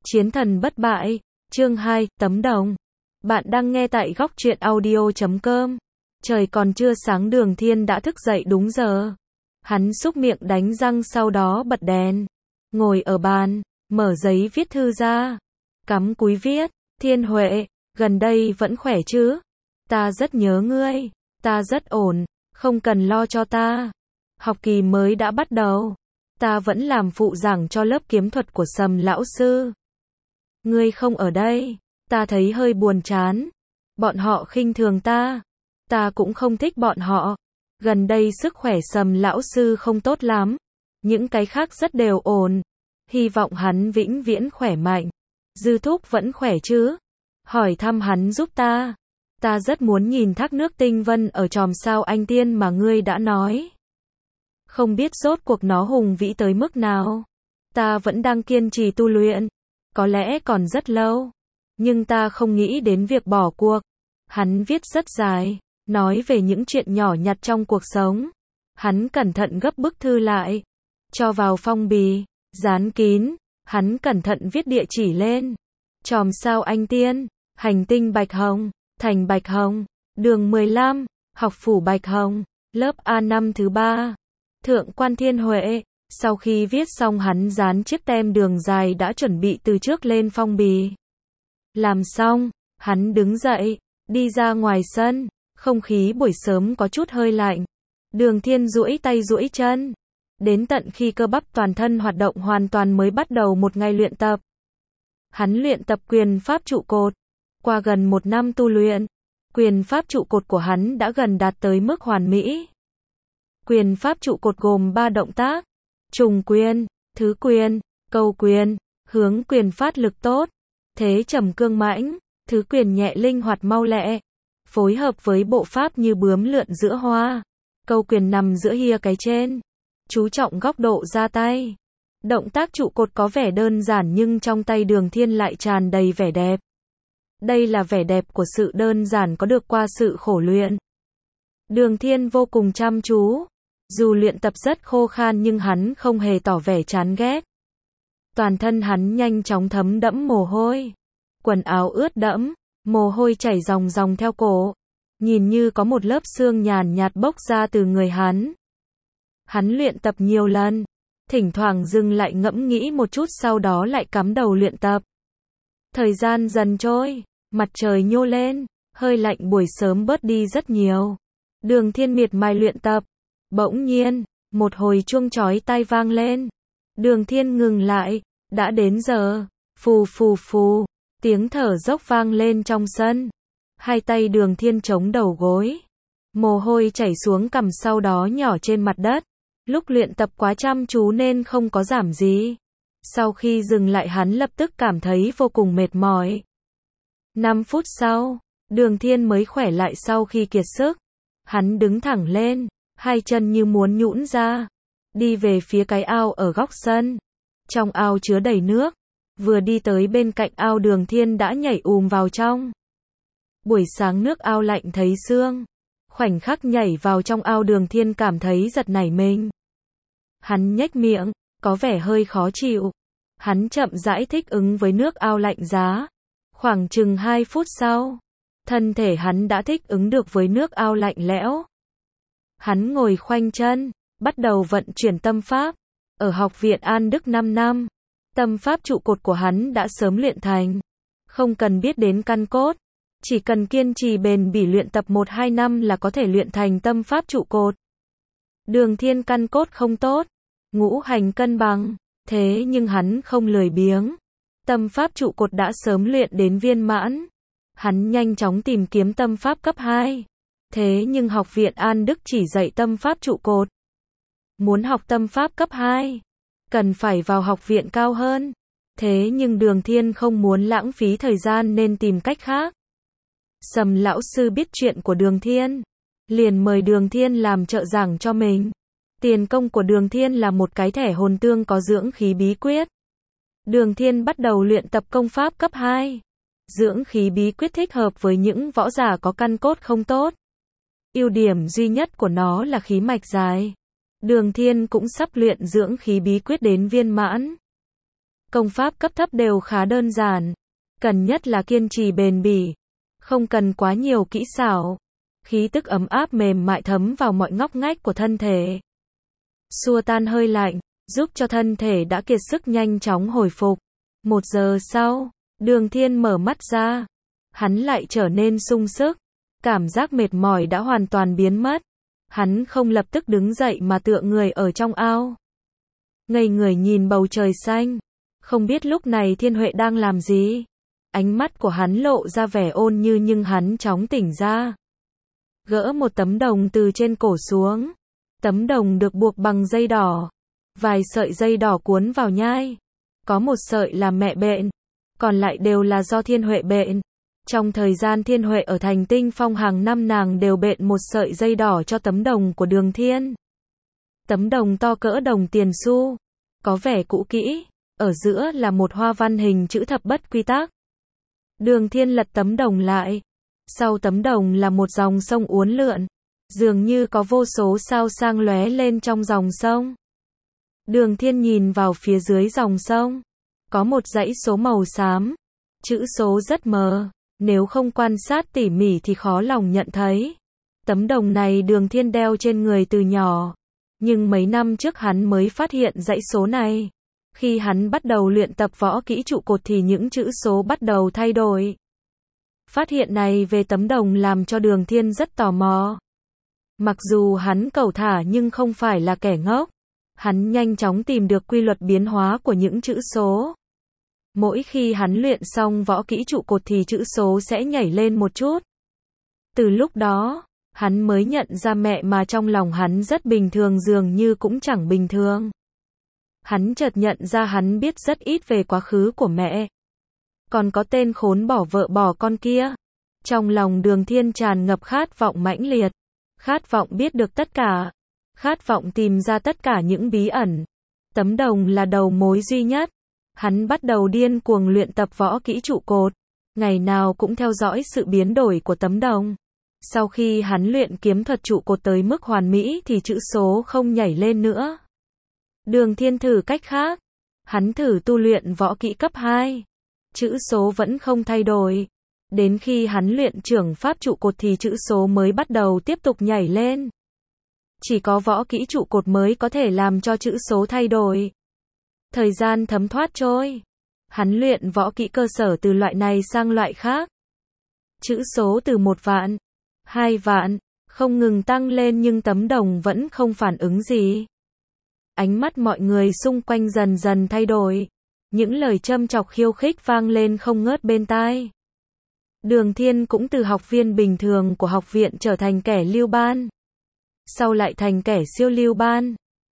Chiến thần bất bại, chương 2, tấm đồng. Bạn đang nghe tại góc truyện audio.com. Trời còn chưa sáng Đường Thiên đã thức dậy đúng giờ. Hắn súc miệng đánh răng sau đó bật đèn. Ngồi ở bàn, mở giấy viết thư ra. Cắm cúi viết, Thiên Huệ, gần đây vẫn khỏe chứ? Ta rất nhớ ngươi, ta rất ổn, không cần lo cho ta. Học kỳ mới đã bắt đầu. Ta vẫn làm phụ giảng cho lớp kiếm thuật của Sầm lão sư. Ngươi không ở đây, ta thấy hơi buồn chán. Bọn họ khinh thường ta. Ta cũng không thích bọn họ. Gần đây sức khỏe Sầm lão sư không tốt lắm. Những cái khác rất đều ổn. Hy vọng hắn vĩnh viễn khỏe mạnh. Dư Thúc vẫn khỏe chứ? Hỏi thăm hắn giúp ta. Ta rất muốn nhìn thác nước tinh vân ở chòm sao anh tiên mà ngươi đã nói. Không biết rốt cuộc nó hùng vĩ tới mức nào. Ta vẫn đang kiên trì tu luyện. Có lẽ còn rất lâu. Nhưng ta không nghĩ đến việc bỏ cuộc. Hắn viết rất dài. Nói về những chuyện nhỏ nhặt trong cuộc sống. Hắn cẩn thận gấp bức thư lại. Cho vào phong bì. Dán kín. Hắn cẩn thận viết địa chỉ lên. Chòm sao anh tiên. Hành tinh Bạch Hồng. Thành Bạch Hồng. Đường 15. Học phủ Bạch Hồng. Lớp A5 thứ 3. Thượng quan Thiên Huệ. Sau khi viết xong hắn dán chiếc tem đường dài đã chuẩn bị từ trước lên phong bì. Làm xong, hắn đứng dậy, đi ra ngoài sân. Không khí buổi sớm có chút hơi lạnh. Đường Thiên duỗi tay duỗi chân. Đến tận khi cơ bắp toàn thân hoạt động hoàn toàn mới bắt đầu một ngày luyện tập. Hắn luyện tập quyền pháp trụ cột. Qua gần 1 năm tu luyện, quyền pháp trụ cột của hắn đã gần đạt tới mức hoàn mỹ. Quyền pháp trụ cột gồm 3 động tác. Trùng quyền, thứ quyền, câu quyền, hướng quyền phát lực tốt, thế trầm cương mãnh, thứ quyền nhẹ linh hoạt mau lẹ, phối hợp với bộ pháp như bướm lượn giữa hoa, câu quyền nằm giữa hia cái trên, chú trọng góc độ ra tay. Động tác trụ cột có vẻ đơn giản nhưng trong tay Đường Thiên lại tràn đầy vẻ đẹp. Đây là vẻ đẹp của sự đơn giản có được qua sự khổ luyện. Đường Thiên vô cùng chăm chú. Dù luyện tập rất khô khan nhưng hắn không hề tỏ vẻ chán ghét. Toàn thân hắn nhanh chóng thấm đẫm mồ hôi. Quần áo ướt đẫm, mồ hôi chảy ròng ròng theo cổ. Nhìn như có một lớp sương nhàn nhạt bốc ra từ người hắn. Hắn luyện tập nhiều lần. Thỉnh thoảng dừng lại ngẫm nghĩ một chút sau đó lại cắm đầu luyện tập. Thời gian dần trôi, mặt trời nhô lên, hơi lạnh buổi sớm bớt đi rất nhiều. Đường Thiên miệt mài luyện tập. Bỗng nhiên, một hồi chuông chói tai vang lên. Đường Thiên ngừng lại, đã đến giờ. Phù phù phù, tiếng thở dốc vang lên trong sân. Hai tay Đường Thiên chống đầu gối. Mồ hôi chảy xuống cằm sau đó nhỏ trên mặt đất. Lúc luyện tập quá chăm chú nên không có giảm gì. Sau khi dừng lại hắn lập tức cảm thấy vô cùng mệt mỏi. 5 phút sau, Đường Thiên mới khỏe lại sau khi kiệt sức. Hắn đứng thẳng lên. Hai chân như muốn nhũn ra, đi về phía cái ao ở góc sân. Trong ao chứa đầy nước, vừa đi tới bên cạnh ao Đường Thiên đã nhảy vào trong. Buổi sáng nước ao lạnh thấy xương. Khoảnh khắc nhảy vào trong ao Đường Thiên cảm thấy giật nảy mình. Hắn nhếch miệng, có vẻ hơi khó chịu. Hắn chậm rãi thích ứng với nước ao lạnh giá. Khoảng chừng 2 phút sau, thân thể hắn đã thích ứng được với nước ao lạnh lẽo. Hắn ngồi khoanh chân, bắt đầu vận chuyển tâm pháp. Ở học viện An Đức 5 năm, tâm pháp trụ cột của hắn đã sớm luyện thành. Không cần biết đến căn cốt, chỉ cần kiên trì bền bỉ luyện tập 1-2 năm là có thể luyện thành tâm pháp trụ cột. Đường Thiên căn cốt không tốt, ngũ hành cân bằng, thế nhưng hắn không lười biếng. Tâm pháp trụ cột đã sớm luyện đến viên mãn. Hắn nhanh chóng tìm kiếm tâm pháp cấp 2. Thế nhưng học viện An Đức chỉ dạy tâm pháp trụ cột. Muốn học tâm pháp cấp 2, cần phải vào học viện cao hơn. Thế nhưng Đường Thiên không muốn lãng phí thời gian nên tìm cách khác. Sầm lão sư biết chuyện của Đường Thiên, liền mời Đường Thiên làm trợ giảng cho mình. Tiền công của Đường Thiên là một cái thẻ hồn tương có dưỡng khí bí quyết. Đường Thiên bắt đầu luyện tập công pháp cấp 2. Dưỡng khí bí quyết thích hợp với những võ giả có căn cốt không tốt. Ưu điểm duy nhất của nó là khí mạch dài. Đường Thiên cũng sắp luyện dưỡng khí bí quyết đến viên mãn. Công pháp cấp thấp đều khá đơn giản. Cần nhất là kiên trì bền bỉ. Không cần quá nhiều kỹ xảo. Khí tức ấm áp mềm mại thấm vào mọi ngóc ngách của thân thể. Xua tan hơi lạnh, giúp cho thân thể đã kiệt sức nhanh chóng hồi phục. 1 giờ sau, Đường Thiên mở mắt ra. Hắn lại trở nên sung sức. Cảm giác mệt mỏi đã hoàn toàn biến mất. Hắn không lập tức đứng dậy mà tựa người ở trong ao. Ngây người nhìn bầu trời xanh. Không biết lúc này Thiên Huệ đang làm gì. Ánh mắt của hắn lộ ra vẻ ôn nhu nhưng hắn chóng tỉnh ra. Gỡ một tấm đồng từ trên cổ xuống. Tấm đồng được buộc bằng dây đỏ. Vài sợi dây đỏ cuốn vào nhai. Có một sợi là mẹ bện. Còn lại đều là do Thiên Huệ bện. Trong thời gian Thiên Huệ ở thành Tinh Phong hàng năm nàng đều bện một sợi dây đỏ cho tấm đồng của Đường Thiên. Tấm đồng to cỡ đồng tiền xu. Có vẻ cũ kỹ. Ở giữa là một hoa văn hình chữ thập bất quy tắc. Đường Thiên lật tấm đồng lại. Sau tấm đồng là một dòng sông uốn lượn. Dường như có vô số sao sang lóe lên trong dòng sông. Đường Thiên nhìn vào phía dưới dòng sông. Có một dãy số màu xám. Chữ số rất mờ. Nếu không quan sát tỉ mỉ thì khó lòng nhận thấy. Tấm đồng này Đường Thiên đeo trên người từ nhỏ. Nhưng mấy năm trước hắn mới phát hiện dãy số này. Khi hắn bắt đầu luyện tập võ kỹ trụ cột thì những chữ số bắt đầu thay đổi. Phát hiện này về tấm đồng làm cho Đường Thiên rất tò mò. Mặc dù hắn cẩu thả nhưng không phải là kẻ ngốc. Hắn nhanh chóng tìm được quy luật biến hóa của những chữ số. Mỗi khi hắn luyện xong võ kỹ trụ cột thì chữ số sẽ nhảy lên một chút. Từ lúc đó, hắn mới nhận ra mẹ mà trong lòng hắn rất bình thường dường như cũng chẳng bình thường. Hắn chợt nhận ra hắn biết rất ít về quá khứ của mẹ. Còn có tên khốn bỏ vợ bỏ con kia. Trong lòng Đường Thiên tràn ngập khát vọng mãnh liệt. Khát vọng biết được tất cả. Khát vọng tìm ra tất cả những bí ẩn. Tấm đồng là đầu mối duy nhất. Hắn bắt đầu điên cuồng luyện tập võ kỹ trụ cột. Ngày nào cũng theo dõi sự biến đổi của tấm đồng. Sau khi hắn luyện kiếm thuật trụ cột tới mức hoàn mỹ thì chữ số không nhảy lên nữa. Đường Thiên thử cách khác. Hắn thử tu luyện võ kỹ cấp 2. Chữ số vẫn không thay đổi. Đến khi hắn luyện trưởng pháp trụ cột thì chữ số mới bắt đầu tiếp tục nhảy lên. Chỉ có võ kỹ trụ cột mới có thể làm cho chữ số thay đổi. Thời gian thấm thoát trôi. Hắn luyện võ kỹ cơ sở từ loại này sang loại khác. Chữ số từ 1 vạn, 2 vạn, không ngừng tăng lên nhưng tấm đồng vẫn không phản ứng gì. Ánh mắt mọi người xung quanh dần dần thay đổi. Những lời châm chọc khiêu khích vang lên không ngớt bên tai. Đường Thiên cũng từ học viên bình thường của học viện trở thành kẻ lưu ban. Sau lại thành kẻ siêu lưu ban.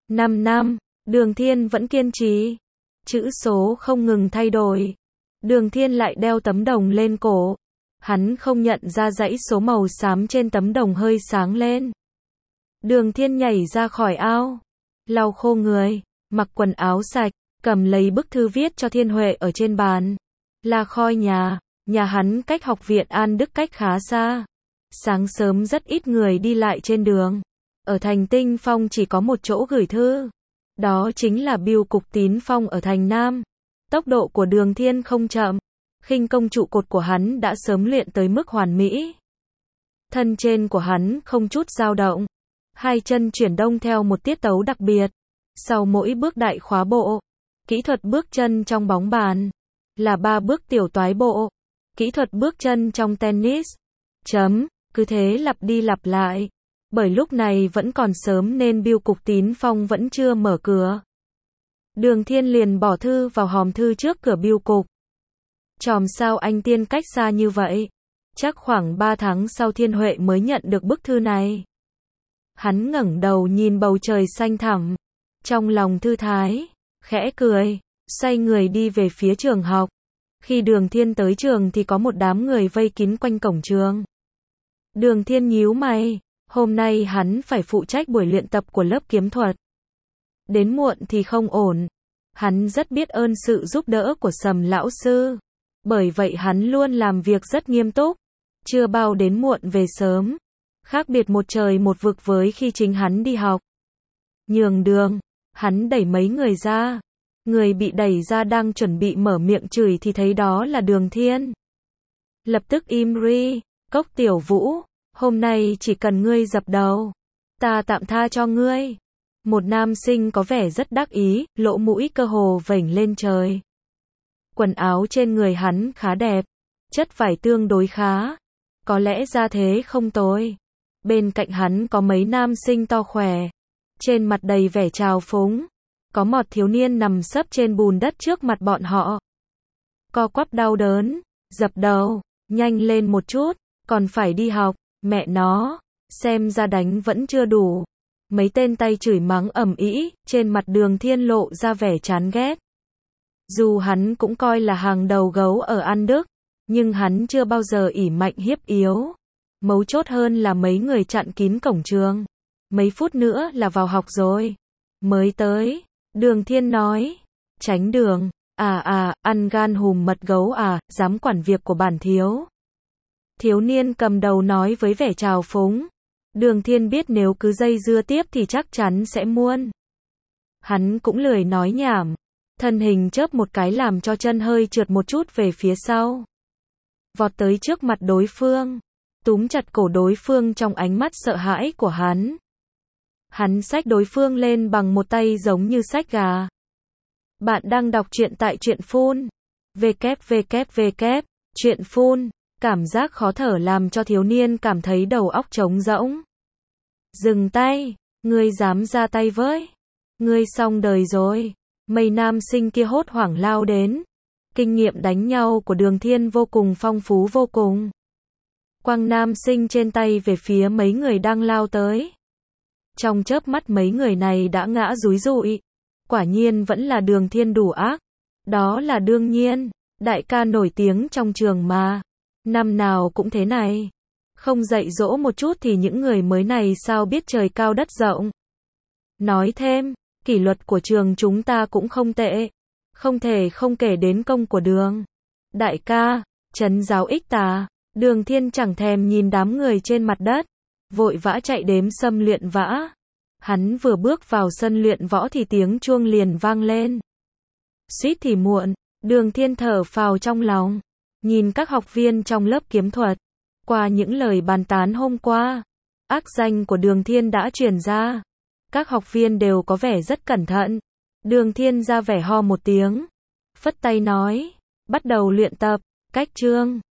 5 năm, Đường Thiên vẫn kiên trì. Chữ số không ngừng thay đổi. Đường Thiên lại đeo tấm đồng lên cổ. Hắn không nhận ra dãy số màu xám trên tấm đồng hơi sáng lên. Đường Thiên nhảy ra khỏi ao. Lau khô người, mặc quần áo sạch, cầm lấy bức thư viết cho Thiên Huệ ở trên bàn. La Khôi nhà hắn cách học viện An Đức cách khá xa. Sáng sớm rất ít người đi lại trên đường. Ở thành Tinh Phong chỉ có một chỗ gửi thư. Đó chính là bưu cục Tín Phong ở thành Nam. Tốc độ của Đường Thiên không chậm. Khinh công trụ cột của hắn đã sớm luyện tới mức hoàn mỹ. Thân trên của hắn không chút dao động. Hai chân chuyển đông theo một tiết tấu đặc biệt. Sau mỗi bước đại khóa bộ, kỹ thuật bước chân trong bóng bàn là 3 bước tiểu toái bộ. Kỹ thuật bước chân trong tennis. Cứ thế lặp đi lặp lại. Bởi lúc này vẫn còn sớm nên bưu cục Tín Phong vẫn chưa mở cửa. Đường Thiên liền bỏ thư vào hòm thư trước cửa bưu cục. Chòm sao anh tiên cách xa như vậy? Chắc khoảng 3 tháng sau Thiên Huệ mới nhận được bức thư này. Hắn ngẩng đầu nhìn bầu trời xanh thẳm. Trong lòng thư thái, khẽ cười, xoay người đi về phía trường học. Khi Đường Thiên tới trường thì có một đám người vây kín quanh cổng trường. Đường Thiên nhíu mày, hôm nay hắn phải phụ trách buổi luyện tập của lớp kiếm thuật. Đến muộn thì không ổn. Hắn rất biết ơn sự giúp đỡ của Sầm lão sư. Bởi vậy hắn luôn làm việc rất nghiêm túc. Chưa bao đến muộn về sớm. Khác biệt một trời một vực với khi chính hắn đi học. Nhường đường, hắn đẩy mấy người ra. Người bị đẩy ra đang chuẩn bị mở miệng chửi thì thấy đó là Đường Thiên. Lập tức im ri, Cốc Tiểu Vũ, hôm nay chỉ cần ngươi dập đầu, ta tạm tha cho ngươi. Một nam sinh có vẻ rất đắc ý, lỗ mũi cơ hồ vểnh lên trời. Quần áo trên người hắn khá đẹp, chất vải tương đối khá, có lẽ ra thế không tồi. Bên cạnh hắn có mấy nam sinh to khỏe, trên mặt đầy vẻ trào phúng. Có một thiếu niên nằm sấp trên bùn đất trước mặt bọn họ. Co quắp đau đớn, dập đầu, nhanh lên một chút, còn phải đi học, mẹ nó, xem ra đánh vẫn chưa đủ. Mấy tên tay chửi mắng ầm ĩ, trên mặt Đường Thiên lộ ra vẻ chán ghét. Dù hắn cũng coi là hàng đầu gấu ở An Đức, nhưng hắn chưa bao giờ ỷ mạnh hiếp yếu. Mấu chốt hơn là mấy người chặn kín cổng trường. Mấy phút nữa là vào học rồi. Mới tới, Đường Thiên nói, tránh đường, ăn gan hùm mật gấu dám quản việc của bản thiếu. Thiếu niên cầm đầu nói với vẻ trào phúng. Đường Thiên biết nếu cứ dây dưa tiếp thì chắc chắn sẽ muôn. Hắn cũng lười nói nhảm, thân hình chớp một cái làm cho chân hơi trượt một chút về phía sau. Vọt tới trước mặt đối phương, túm chặt cổ đối phương trong ánh mắt sợ hãi của hắn. Hắn xách đối phương lên bằng một tay giống như xách gà. Bạn đang đọc truyện tại Truyện Phun. www. Truyện Phun. Cảm giác khó thở làm cho thiếu niên cảm thấy đầu óc trống rỗng. Dừng tay, ngươi dám ra tay với. Ngươi xong đời rồi. Mấy nam sinh kia hốt hoảng lao đến. Kinh nghiệm đánh nhau của Đường Thiên vô cùng phong phú vô cùng. Quăng nam sinh trên tay về phía mấy người đang lao tới. Trong chớp mắt mấy người này đã ngã rúi rụi. Quả nhiên vẫn là Đường Thiên đủ ác. Đó là đương nhiên, đại ca nổi tiếng trong trường mà. Năm nào cũng thế này. Không dạy dỗ một chút thì những người mới này sao biết trời cao đất rộng. Nói thêm, kỷ luật của trường chúng ta cũng không tệ. Không thể không kể đến công của Đường đại ca, trấn giáo ích tà. Đường Thiên chẳng thèm nhìn đám người trên mặt đất, vội vã chạy đếm sâm luyện võ. Hắn vừa bước vào sân luyện võ thì tiếng chuông liền vang lên. Suýt thì muộn, Đường Thiên thở phào trong lòng, nhìn các học viên trong lớp kiếm thuật. Qua những lời bàn tán hôm qua, ác danh của Đường Thiên đã truyền ra. Các học viên đều có vẻ rất cẩn thận. Đường Thiên ra vẻ ho một tiếng, phất tay nói, bắt đầu luyện tập, cách chương.